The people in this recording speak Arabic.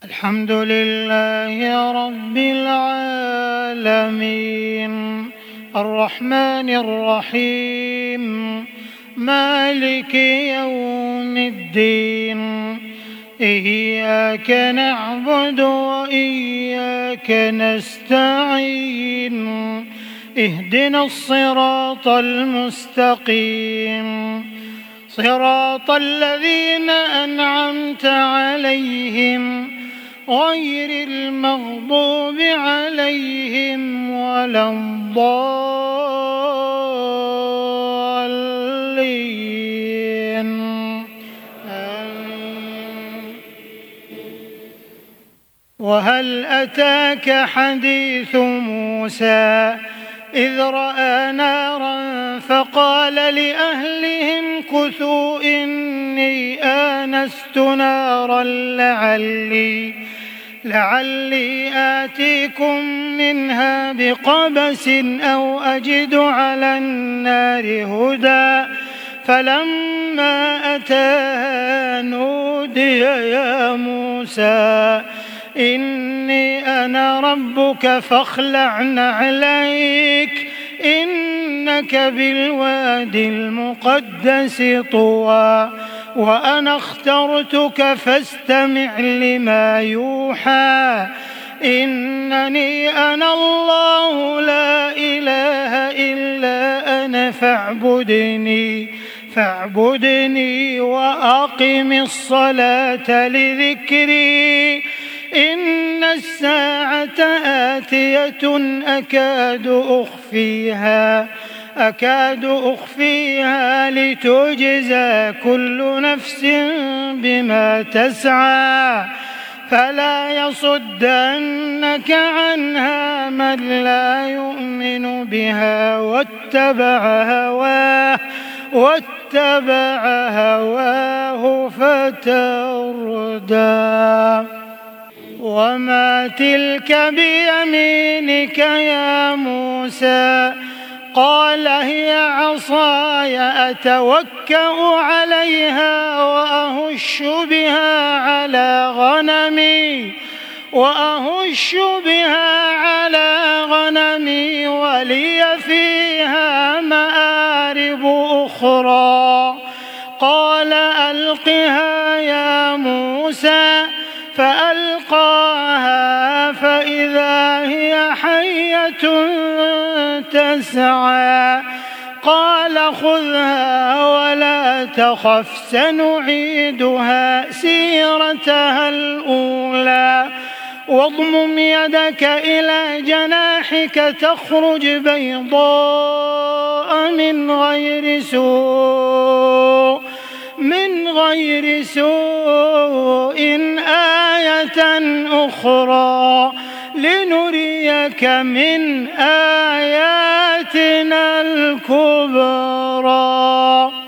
الحمد لله رب العالمين الرحمن الرحيم مالك يوم الدين إياك نعبد وإياك نستعين اهدنا الصراط المستقيم صراط الذين أنعمت عليهم غير المغضوب عليهم ولا الضالين. وهل أتاك حديث موسى إذ رأى نارا فقال لأهلهم كثوا إني آنست نارا لعلي آتيكم منها بقبس أو أجد على النار هدى فلما أتاها نودي يا موسى إني أنا ربك فاخلع نعليك إنك بالوادي المقدس طوى وأنا اخترتك فاستمع لما يوحى إنني أنا الله لا إله إلا أنا فاعبدني وأقم الصلاة لذكري إن الساعة آتية أكاد أخفيها لتجزى كل نفس بما تسعى فلا يصدنك عنها من لا يؤمن بها واتبع هواه فتردى. وما تلك بيمينك يا موسى قال هي عصاي أتوكأ عليها وأهش بها على غنمي ولي فيها مآرب أخرى قال ألقها يا موسى فألقاها فإذا هي حية تسعى قال خذها ولا تخف سنعيدها سيرتها الأولى واضمم يدك إلى جناحك تخرج بيضاء من غير سوء آية أخرى لنريك من آياتنا الكبرى.